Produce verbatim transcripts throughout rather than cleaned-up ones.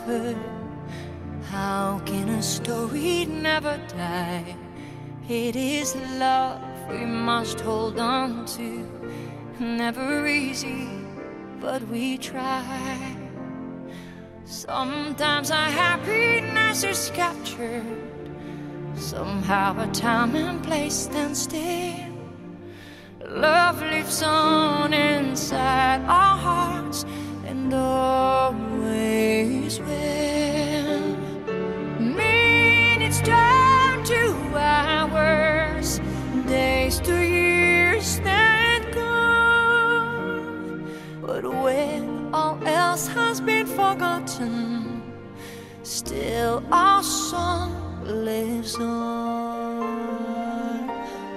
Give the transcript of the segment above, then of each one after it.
forever? How can a story never die? It is love we must hold on to. Never easy, but we try. Sometimes our happiness is captured. Somehow a time and place stand still. Love lives on inside our hearts and always will. Minutes turn to hours, days to years then gone. But when all else has been forgotten, still our song lives on.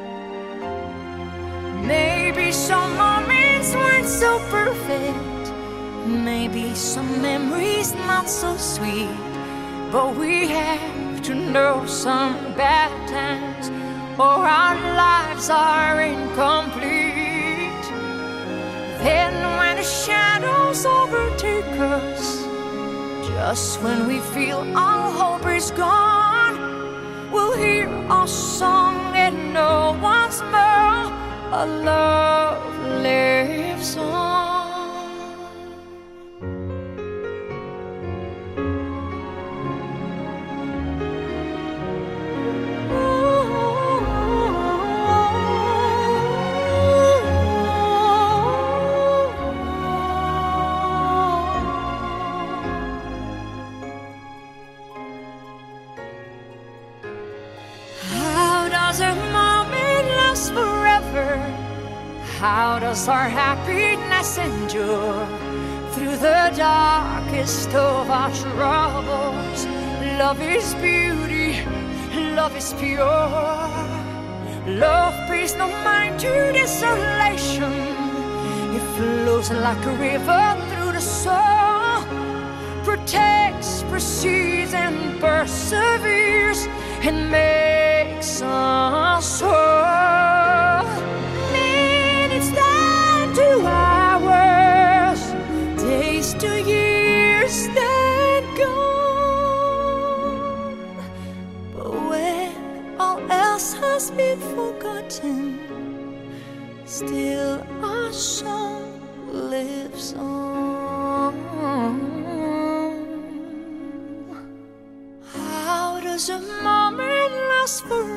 Maybe some moments weren't so perfect, maybe some memories not so sweet, but we have to know some bad times or our lives are incomplete. Then when the shadows overtake us, just when we feel all hope is gone, we'll hear our song and know once more our love lives on. How does our happiness endure through the darkest of our troubles? Love is beauty, love is pure. Love pays no mind to desolation. It flows like a river through the soul, protects, precedes, and perseveres, and makes us whole. To hours, days to years then gone. But when all else has been forgotten, still our song lives on. How does a moment last forever?